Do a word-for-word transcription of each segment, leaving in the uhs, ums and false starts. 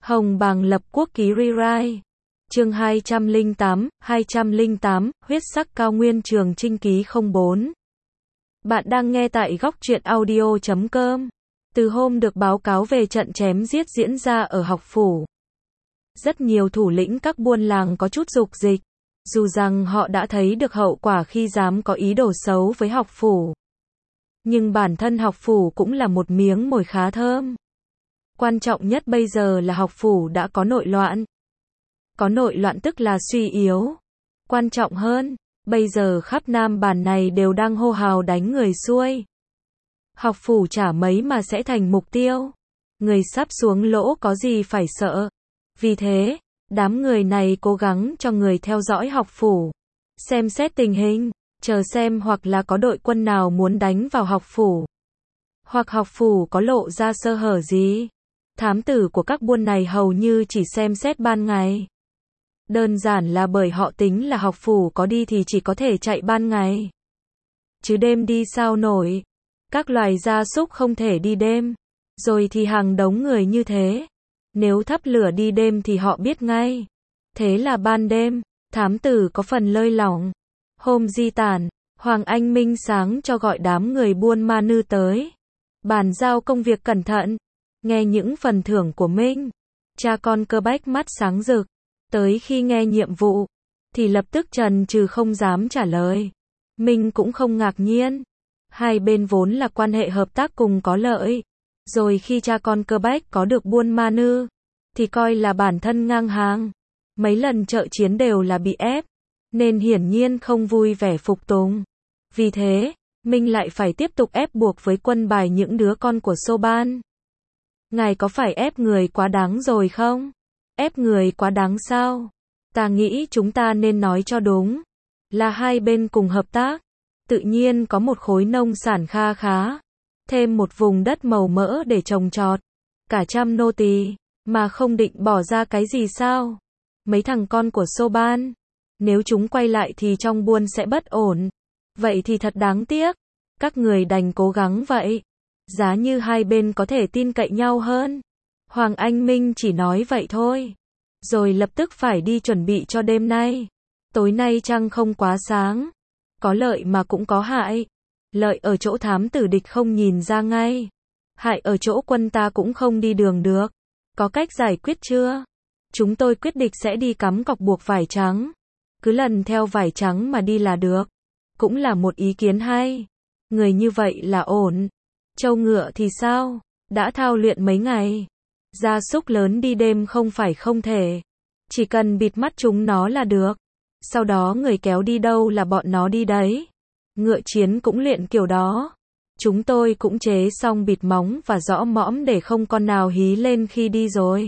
Hồng Bàng lập quốc ký rewrite. Chương hai trăm lẻ tám, hai trăm lẻ tám, huyết sắc cao nguyên trường chinh ký không bốn. Bạn đang nghe tại góc truyện audio chấm com. Từ hôm được báo cáo về trận chém giết diễn ra ở học phủ, rất nhiều thủ lĩnh các buôn làng có chút dục dịch, dù rằng họ đã thấy được hậu quả khi dám có ý đồ xấu với học phủ. Nhưng bản thân học phủ cũng là một miếng mồi khá thơm. Quan trọng nhất bây giờ là học phủ đã có nội loạn. Có nội loạn tức là suy yếu. Quan trọng hơn, bây giờ khắp Nam Bản này đều đang hô hào đánh người xuôi. Học phủ chả mấy mà sẽ thành mục tiêu. Người sắp xuống lỗ có gì phải sợ. Vì thế, đám người này cố gắng cho người theo dõi học phủ, xem xét tình hình, chờ xem hoặc là có đội quân nào muốn đánh vào học phủ, hoặc học phủ có lộ ra sơ hở gì. Thám tử của các buôn này hầu như chỉ xem xét ban ngày. Đơn giản là bởi họ tính là học phủ có đi thì chỉ có thể chạy ban ngày, chứ đêm đi sao nổi. Các loài gia súc không thể đi đêm. Rồi thì hàng đống người như thế, nếu thắp lửa đi đêm thì họ biết ngay. Thế là ban đêm, thám tử có phần lơi lỏng. Hôm di tản, Hoàng Anh Minh sáng cho gọi đám người buôn ma nư tới, bàn giao công việc cẩn thận. Nghe những phần thưởng của Minh, cha con Cơ Bách mắt sáng rực. Tới khi nghe nhiệm vụ, thì lập tức chần chừ không dám trả lời. Minh cũng không ngạc nhiên. Hai bên vốn là quan hệ hợp tác cùng có lợi. Rồi khi cha con Cơ Bách có được buôn ma nư, thì coi là bản thân ngang hàng. Mấy lần trợ chiến đều là bị ép, nên hiển nhiên không vui vẻ phục tùng. Vì thế, Minh lại phải tiếp tục ép buộc với quân bài những đứa con của Soban. Ngài có phải ép người quá đáng rồi không? Ép người quá đáng sao? Ta nghĩ chúng ta nên nói cho đúng. Là hai bên cùng hợp tác. Tự nhiên có một khối nông sản kha khá. Thêm một vùng đất màu mỡ để trồng trọt. Cả trăm nô tỳ, mà không định bỏ ra cái gì sao? Mấy thằng con của Soban, nếu chúng quay lại thì trong buôn sẽ bất ổn. Vậy thì thật đáng tiếc. Các người đành cố gắng vậy. Giá như hai bên có thể tin cậy nhau hơn. Hoàng Anh Minh chỉ nói vậy thôi. Rồi lập tức phải đi chuẩn bị cho đêm nay. Tối nay trăng không quá sáng. Có lợi mà cũng có hại. Lợi ở chỗ thám tử địch không nhìn ra ngay. Hại ở chỗ quân ta cũng không đi đường được. Có cách giải quyết chưa? Chúng tôi quyết định sẽ đi cắm cọc buộc vải trắng. Cứ lần theo vải trắng mà đi là được. Cũng là một ý kiến hay. Người như vậy là ổn. Trâu ngựa thì sao? Đã thao luyện mấy ngày. Gia súc lớn đi đêm không phải không thể. Chỉ cần bịt mắt chúng nó là được. Sau đó người kéo đi đâu là bọn nó đi đấy. Ngựa chiến cũng luyện kiểu đó. Chúng tôi cũng chế xong bịt móng và rõ mõm để không con nào hí lên khi đi rồi.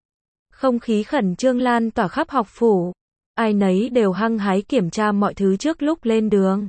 Không khí khẩn trương lan tỏa khắp học phủ. Ai nấy đều hăng hái kiểm tra mọi thứ trước lúc lên đường.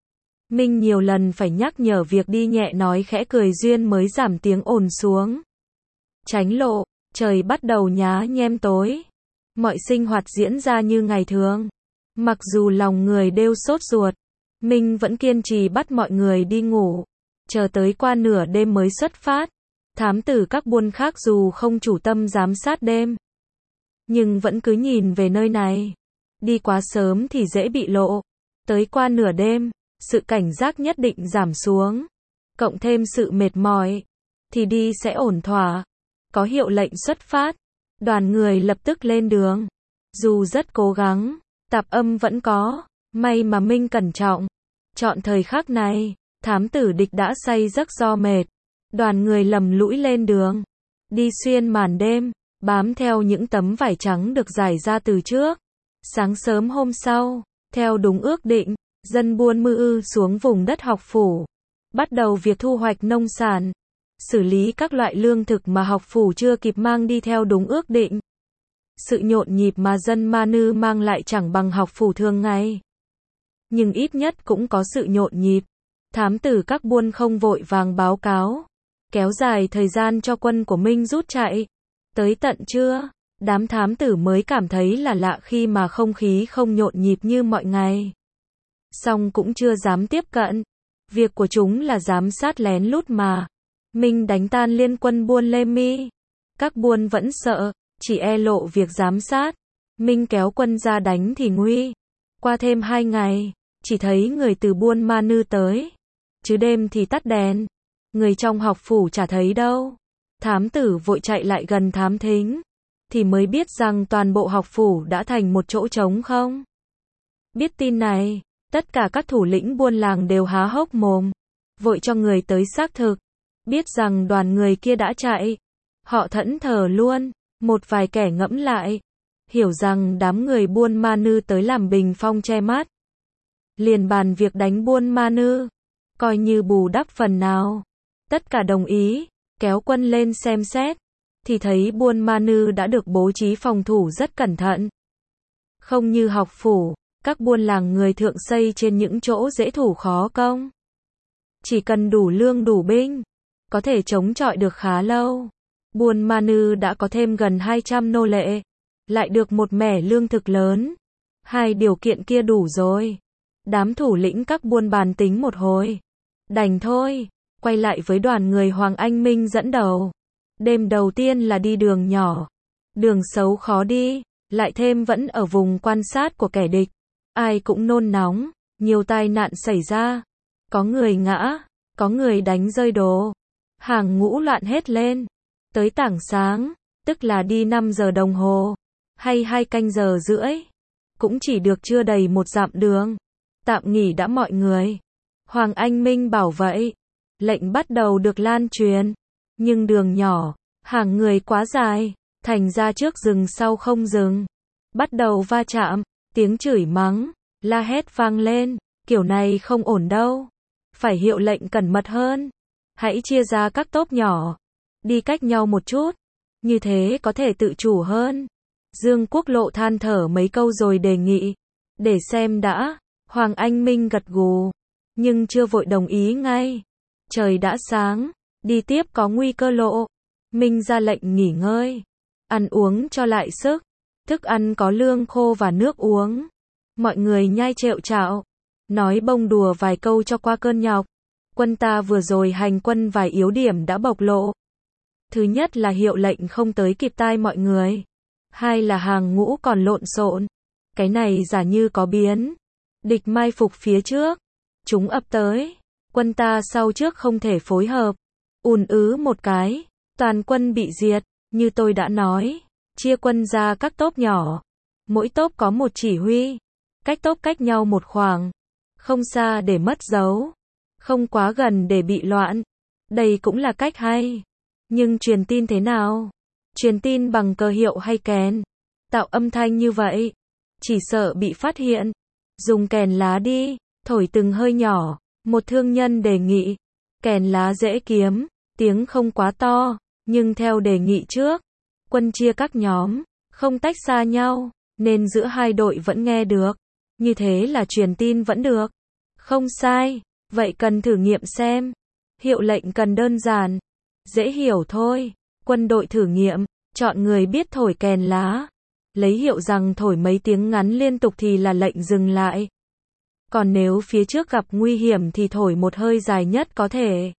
Minh nhiều lần phải nhắc nhở việc đi nhẹ nói khẽ cười duyên mới giảm tiếng ồn xuống. Tránh lộ, trời bắt đầu nhá nhem tối. Mọi sinh hoạt diễn ra như ngày thường. Mặc dù lòng người đều sốt ruột, Minh vẫn kiên trì bắt mọi người đi ngủ. Chờ tới qua nửa đêm mới xuất phát. Thám tử các buôn khác dù không chủ tâm giám sát đêm, nhưng vẫn cứ nhìn về nơi này. Đi quá sớm thì dễ bị lộ. Tới qua nửa đêm, sự cảnh giác nhất định giảm xuống. Cộng thêm sự mệt mỏi, thì đi sẽ ổn thỏa. Có hiệu lệnh xuất phát. Đoàn người lập tức lên đường. Dù rất cố gắng, tạp âm vẫn có. May mà Minh cẩn trọng. Chọn thời khắc này, thám tử địch đã say giấc do mệt. Đoàn người lầm lũi lên đường. Đi xuyên màn đêm, bám theo những tấm vải trắng được rải ra từ trước. Sáng sớm hôm sau, theo đúng ước định, dân buôn mư ư xuống vùng đất học phủ. Bắt đầu việc thu hoạch nông sản. Xử lý các loại lương thực mà học phủ chưa kịp mang đi theo đúng ước định. Sự nhộn nhịp mà dân ma nư mang lại chẳng bằng học phủ thường ngày. Nhưng ít nhất cũng có sự nhộn nhịp. Thám tử các buôn không vội vàng báo cáo. Kéo dài thời gian cho quân của Minh rút chạy. Tới tận trưa, đám thám tử mới cảm thấy là lạ khi mà không khí không nhộn nhịp như mọi ngày. Song cũng chưa dám tiếp cận. Việc của chúng là giám sát lén lút mà. Minh đánh tan liên quân buôn Lê Mi. Các buôn vẫn sợ, chỉ e lộ việc giám sát. Minh kéo quân ra đánh thì nguy. Qua thêm hai ngày, chỉ thấy người từ Buôn Ma Nư tới. Chứ đêm thì tắt đèn. Người trong học phủ chả thấy đâu. Thám tử vội chạy lại gần thám thính. Thì mới biết rằng toàn bộ học phủ đã thành một chỗ trống không. Biết tin này, tất cả các thủ lĩnh buôn làng đều há hốc mồm. Vội cho người tới xác thực. Biết rằng đoàn người kia đã chạy. Họ thẫn thờ luôn. Một vài kẻ ngẫm lại. Hiểu rằng đám người Buôn Ma Nư tới làm bình phong che mắt. Liền bàn việc đánh Buôn Ma Nư. Coi như bù đắp phần nào. Tất cả đồng ý. Kéo quân lên xem xét. Thì thấy Buôn Ma Nư đã được bố trí phòng thủ rất cẩn thận. Không như học phủ. Các buôn làng người thượng xây trên những chỗ dễ thủ khó công. Chỉ cần đủ lương đủ binh. Có thể chống chọi được khá lâu. Buôn Ma Nư đã có thêm gần hai trăm nô lệ. Lại được một mẻ lương thực lớn. Hai điều kiện kia đủ rồi. Đám thủ lĩnh các buôn bàn tính một hồi. Đành thôi. Quay lại với đoàn người Hoàng Anh Minh dẫn đầu. Đêm đầu tiên là đi đường nhỏ. Đường xấu khó đi. Lại thêm vẫn ở vùng quan sát của kẻ địch. Ai cũng nôn nóng. Nhiều tai nạn xảy ra. Có người ngã. Có người đánh rơi đồ. Hàng ngũ loạn hết lên. Tới tảng sáng. Tức là đi năm giờ đồng hồ. Hay hai canh giờ rưỡi. Cũng chỉ được chưa đầy một dặm đường. Tạm nghỉ đã mọi người. Hoàng Anh Minh bảo vậy. Lệnh bắt đầu được lan truyền. Nhưng đường nhỏ. Hàng người quá dài. Thành ra trước dừng sau không dừng. Bắt đầu va chạm. Tiếng chửi mắng. La hét vang lên. Kiểu này không ổn đâu. Phải hiệu lệnh cẩn mật hơn. Hãy chia ra các tốp nhỏ. Đi cách nhau một chút. Như thế có thể tự chủ hơn. Dương Quốc Lộ than thở mấy câu rồi đề nghị. Để xem đã. Hoàng Anh Minh gật gù. Nhưng chưa vội đồng ý ngay. Trời đã sáng. Đi tiếp có nguy cơ lộ. Minh ra lệnh nghỉ ngơi. Ăn uống cho lại sức. Thức ăn có lương khô và nước uống. Mọi người nhai trệu trạo. Nói bông đùa vài câu cho qua cơn nhọc. Quân ta vừa rồi hành quân vài yếu điểm đã bộc lộ. Thứ nhất là hiệu lệnh không tới kịp tai mọi người. Hai là hàng ngũ còn lộn xộn. Cái này giả như có biến. Địch mai phục phía trước. Chúng ập tới. Quân ta sau trước không thể phối hợp. Ùn ứ một cái. Toàn quân bị diệt. Như tôi đã nói. Chia quân ra các tốp nhỏ. Mỗi tốp có một chỉ huy. Cách tốp cách nhau một khoảng. Không xa để mất dấu. Không quá gần để bị loạn. Đây cũng là cách hay. Nhưng truyền tin thế nào? Truyền tin bằng cờ hiệu hay kèn? Tạo âm thanh như vậy. Chỉ sợ bị phát hiện. Dùng kèn lá đi. Thổi từng hơi nhỏ. Một thương nhân đề nghị. Kèn lá dễ kiếm. Tiếng không quá to. Nhưng theo đề nghị trước. Quân chia các nhóm. Không tách xa nhau. Nên giữa hai đội vẫn nghe được. Như thế là truyền tin vẫn được. Không sai. Vậy cần thử nghiệm xem. Hiệu lệnh cần đơn giản. Dễ hiểu thôi. Quân đội thử nghiệm. Chọn người biết thổi kèn lá. Lấy hiệu rằng thổi mấy tiếng ngắn liên tục thì là lệnh dừng lại. Còn nếu phía trước gặp nguy hiểm thì thổi một hơi dài nhất có thể.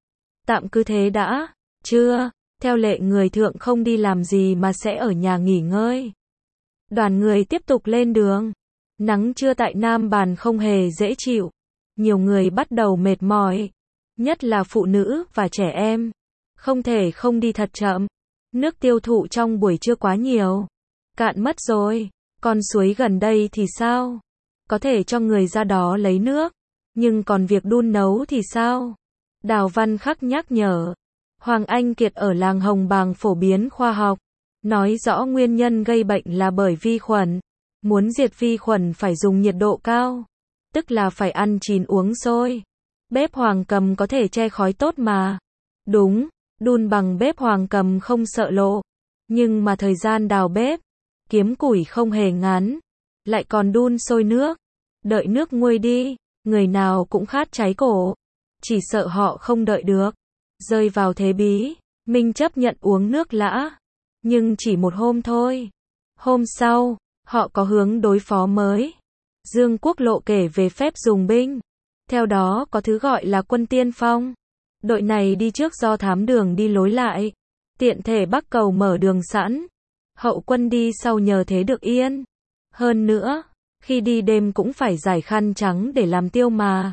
Tạm cứ thế đã. Chưa. Theo lệ người thượng không đi làm gì mà sẽ ở nhà nghỉ ngơi. Đoàn người tiếp tục lên đường. Nắng trưa tại Nam Bàn không hề dễ chịu. Nhiều người bắt đầu mệt mỏi. Nhất là phụ nữ và trẻ em. Không thể không đi thật chậm. Nước tiêu thụ trong buổi trưa quá nhiều. Cạn mất rồi. Con suối gần đây thì sao? Có thể cho người ra đó lấy nước. Nhưng còn việc đun nấu thì sao? Đào Văn Khắc nhắc nhở. Hoàng Anh Kiệt ở làng Hồng Bàng phổ biến khoa học. Nói rõ nguyên nhân gây bệnh là bởi vi khuẩn. Muốn diệt vi khuẩn phải dùng nhiệt độ cao. Tức là phải ăn chín uống sôi. Bếp Hoàng Cầm có thể che khói tốt mà. Đúng, đun bằng bếp Hoàng Cầm không sợ lộ. Nhưng mà thời gian đào bếp, kiếm củi không hề ngắn. Lại còn đun sôi nước. Đợi nước nguôi đi, người nào cũng khát cháy cổ. Chỉ sợ họ không đợi được. Rơi vào thế bí, Minh chấp nhận uống nước lã. Nhưng chỉ một hôm thôi. Hôm sau, họ có hướng đối phó mới. Dương Quốc Lộ kể về phép dùng binh. Theo đó có thứ gọi là quân tiên phong. Đội này đi trước do thám đường đi lối lại. Tiện thể Bắc Cầu mở đường sẵn. Hậu quân đi sau nhờ thế được yên. Hơn nữa, khi đi đêm cũng phải giải khăn trắng để làm tiêu mà.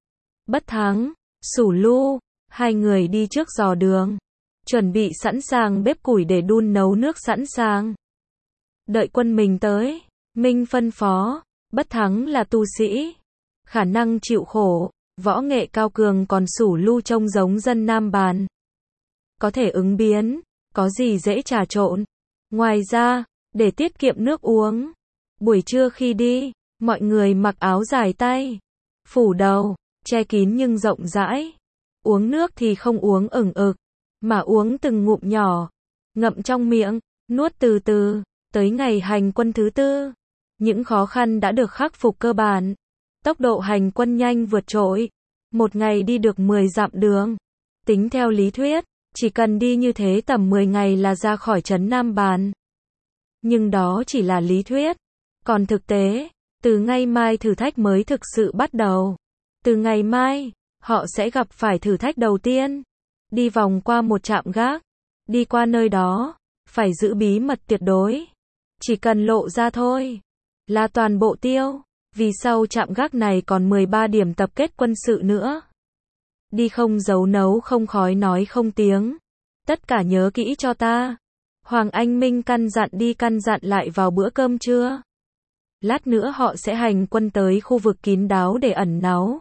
Bất Thắng, Sủ Lu, hai người đi trước dò đường. Chuẩn bị sẵn sàng bếp củi để đun nấu nước sẵn sàng. Đợi quân mình tới, Minh phân phó, Bất Thắng là tu sĩ. Khả năng chịu khổ, võ nghệ cao cường, còn Sủ Lu trông giống dân Nam Bàn. Có thể ứng biến, có gì dễ trà trộn. Ngoài ra, để tiết kiệm nước uống, buổi trưa khi đi, mọi người mặc áo dài tay, phủ đầu, che kín nhưng rộng rãi. Uống nước thì không uống ửng ực, mà uống từng ngụm nhỏ, ngậm trong miệng, nuốt từ từ. Tới ngày hành quân thứ tư, những khó khăn đã được khắc phục cơ bản. Tốc độ hành quân nhanh vượt trội, một ngày đi được mười dặm đường. Tính theo lý thuyết, chỉ cần đi như thế tầm mười ngày là ra khỏi trấn Nam Bàn. Nhưng đó chỉ là lý thuyết. Còn thực tế, từ ngày mai thử thách mới thực sự bắt đầu. Từ ngày mai, họ sẽ gặp phải thử thách đầu tiên. Đi vòng qua một trạm gác. Đi qua nơi đó, phải giữ bí mật tuyệt đối. Chỉ cần lộ ra thôi, là toàn bộ tiêu. Vì sau trạm gác này còn mười ba điểm tập kết quân sự nữa. Đi không giấu nấu không khói nói không tiếng. Tất cả nhớ kỹ cho ta. Hoàng Anh Minh căn dặn đi căn dặn lại vào bữa cơm trưa. Lát nữa họ sẽ hành quân tới khu vực kín đáo để ẩn náu.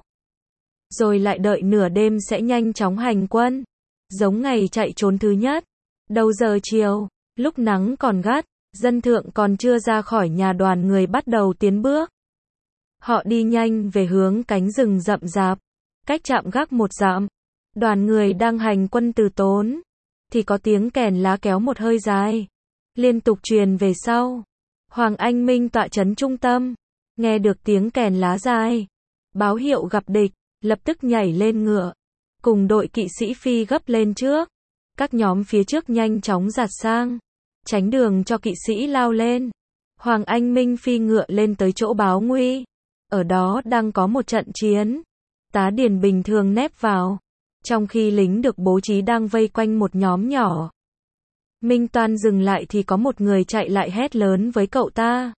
Rồi lại đợi nửa đêm sẽ nhanh chóng hành quân. Giống ngày chạy trốn thứ nhất. Đầu giờ chiều, lúc nắng còn gắt, dân thượng còn chưa ra khỏi nhà, đoàn người bắt đầu tiến bước. Họ đi nhanh về hướng cánh rừng rậm rạp, cách trạm gác một dặm. Đoàn người đang hành quân từ tốn, thì có tiếng kèn lá kéo một hơi dài, liên tục truyền về sau. Hoàng Anh Minh tọa trấn trung tâm, nghe được tiếng kèn lá dài, báo hiệu gặp địch, lập tức nhảy lên ngựa, cùng đội kỵ sĩ phi gấp lên trước. Các nhóm phía trước nhanh chóng giạt sang, tránh đường cho kỵ sĩ lao lên. Hoàng Anh Minh phi ngựa lên tới chỗ báo nguy. Ở đó đang có một trận chiến. Tá Điền bình thường nép vào, trong khi lính được bố trí đang vây quanh một nhóm nhỏ. Minh Toan dừng lại thì có một người chạy lại hét lớn với cậu ta.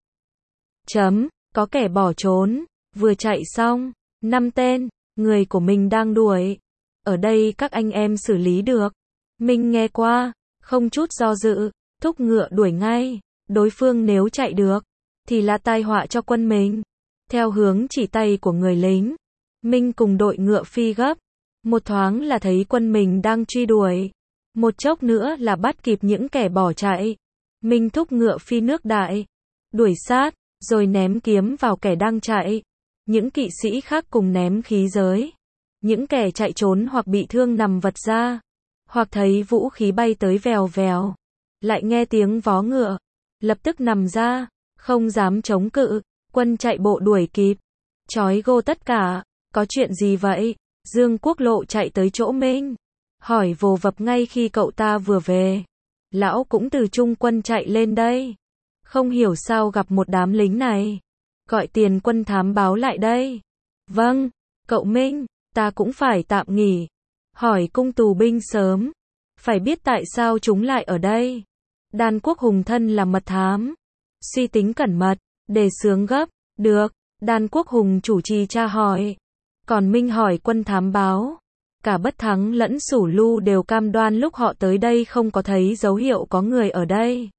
Chấm, có kẻ bỏ trốn, vừa chạy xong, năm tên, người của mình đang đuổi. Ở đây các anh em xử lý được. Minh nghe qua, không chút do dự, thúc ngựa đuổi ngay. Đối phương nếu chạy được, thì là tai họa cho quân mình. Theo hướng chỉ tay của người lính, Minh cùng đội ngựa phi gấp. Một thoáng là thấy quân mình đang truy đuổi. Một chốc nữa là bắt kịp những kẻ bỏ chạy. Minh thúc ngựa phi nước đại, đuổi sát, rồi ném kiếm vào kẻ đang chạy. Những kỵ sĩ khác cùng ném khí giới. Những kẻ chạy trốn hoặc bị thương nằm vật ra, hoặc thấy vũ khí bay tới vèo vèo, lại nghe tiếng vó ngựa, lập tức nằm ra, không dám chống cự. Quân chạy bộ đuổi kịp, trói gô tất cả. Có chuyện gì vậy? Dương Quốc Lộ chạy tới chỗ Minh, hỏi vồ vập ngay khi cậu ta vừa về. Lão cũng từ trung quân chạy lên đây, không hiểu sao gặp một đám lính này, gọi tiền quân thám báo lại đây. Vâng, cậu Minh, ta cũng phải tạm nghỉ. Hỏi cung tù binh sớm, phải biết tại sao chúng lại ở đây. Đan Quốc Hùng thân là mật thám, suy tính cẩn mật, đề xướng gấp. Được, Đan Quốc Hùng chủ trì tra hỏi. Còn Minh hỏi quân thám báo. Cả Bất Thắng lẫn Sủ Lu đều cam đoan lúc họ tới đây không có thấy dấu hiệu có người ở đây.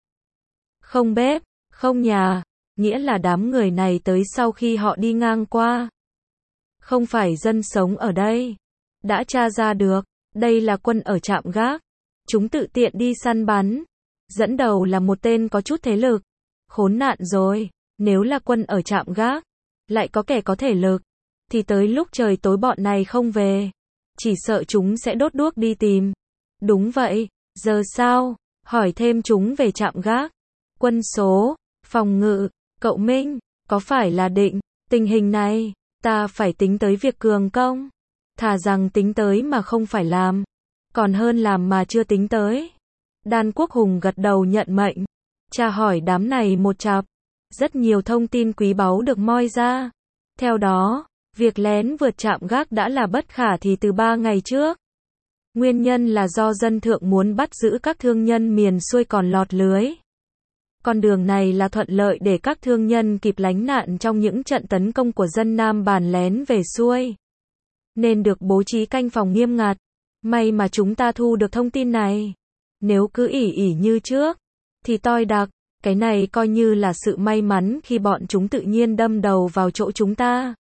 Không bếp, không nhà, nghĩa là đám người này tới sau khi họ đi ngang qua. Không phải dân sống ở đây. Đã tra ra được, đây là quân ở trạm gác. Chúng tự tiện đi săn bắn. Dẫn đầu là một tên có chút thế lực. Khốn nạn rồi, nếu là quân ở trạm gác, lại có kẻ có thể lực, thì tới lúc trời tối bọn này không về, chỉ sợ chúng sẽ đốt đuốc đi tìm. Đúng vậy, giờ sao? Hỏi thêm chúng về trạm gác, quân số, phòng ngự. Cậu Minh, có phải là định, tình hình này, ta phải tính tới việc cường công. Thà rằng tính tới mà không phải làm, còn hơn làm mà chưa tính tới. Đan Quốc Hùng gật đầu nhận mệnh, tra hỏi đám này một chặp. Rất nhiều thông tin quý báu được moi ra. Theo đó, việc lén vượt trạm gác đã là bất khả thi từ ba ngày trước. Nguyên nhân là do dân thượng muốn bắt giữ các thương nhân miền xuôi còn lọt lưới. Con đường này là thuận lợi để các thương nhân kịp lánh nạn trong những trận tấn công của dân Nam Bản lén về xuôi, nên được bố trí canh phòng nghiêm ngặt. May mà chúng ta thu được thông tin này. Nếu cứ ỷ ỷ như trước, thì toi đặc. Cái này coi như là sự may mắn khi bọn chúng tự nhiên đâm đầu vào chỗ chúng ta.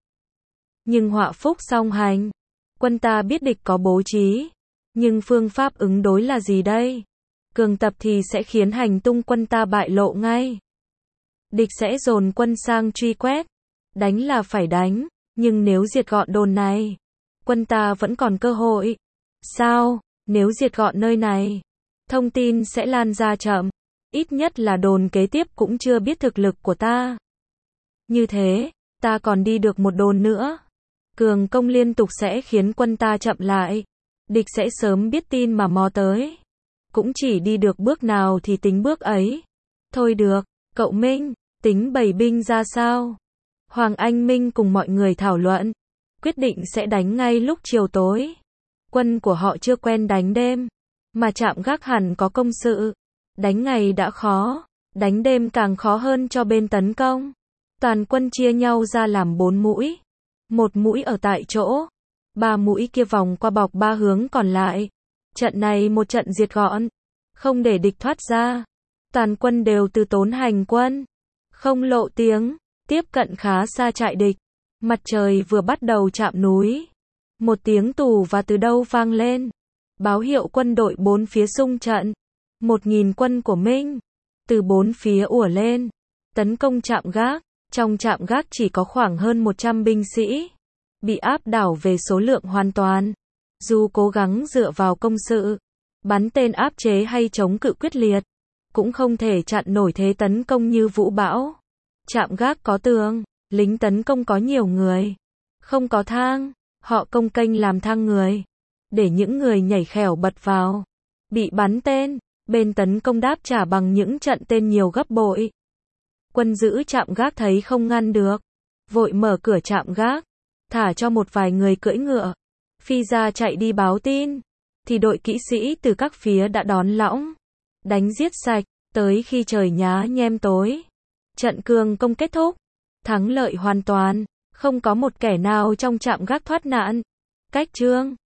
Nhưng họa phúc song hành. Quân ta biết địch có bố trí. Nhưng phương pháp ứng đối là gì đây? Cường tập thì sẽ khiến hành tung quân ta bại lộ ngay. Địch sẽ dồn quân sang truy quét. Đánh là phải đánh, nhưng nếu diệt gọn đồn này, quân ta vẫn còn cơ hội. Sao? Nếu diệt gọn nơi này, thông tin sẽ lan ra chậm. Ít nhất là đồn kế tiếp cũng chưa biết thực lực của ta. Như thế, ta còn đi được một đồn nữa. Cường công liên tục sẽ khiến quân ta chậm lại. Địch sẽ sớm biết tin mà mò tới. Cũng chỉ đi được bước nào thì tính bước ấy. Thôi được, cậu Minh, tính bày binh ra sao? Hoàng Anh Minh cùng mọi người thảo luận. Quyết định sẽ đánh ngay lúc chiều tối. Quân của họ chưa quen đánh đêm. Mà trạm gác hẳn có công sự. Đánh ngày đã khó. Đánh đêm càng khó hơn cho bên tấn công. Toàn quân chia nhau ra làm bốn mũi. Một mũi ở tại chỗ. Ba mũi kia vòng qua bọc ba hướng còn lại. Trận này một trận diệt gọn. Không để địch thoát ra. Toàn quân đều từ tốn hành quân. Không lộ tiếng. Tiếp cận khá xa trại địch. Mặt trời vừa bắt đầu chạm núi. Một tiếng tù và từ đâu vang lên. Báo hiệu quân đội bốn phía xung trận. Một nghìn quân của Minh. Từ bốn phía ùa lên. Tấn công trạm gác. Trong trạm gác chỉ có khoảng hơn một trăm binh sĩ. Bị áp đảo về số lượng hoàn toàn. Dù cố gắng dựa vào công sự, bắn tên áp chế hay chống cự quyết liệt, cũng không thể chặn nổi thế tấn công như vũ bão. Trạm gác có tường, lính tấn công có nhiều người. Không có thang, họ công kênh làm thang người. Để những người nhảy khẻo bật vào. Bị bắn tên, bên tấn công đáp trả bằng những trận tên nhiều gấp bội. Quân giữ trạm gác thấy không ngăn được. Vội mở cửa trạm gác. Thả cho một vài người cưỡi ngựa. Phi ra chạy đi báo tin. Thì đội kỵ sĩ từ các phía đã đón lõng. Đánh giết sạch. Tới khi trời nhá nhem tối. Trận cường công kết thúc. Thắng lợi hoàn toàn. Không có một kẻ nào trong trạm gác thoát nạn. Cách chương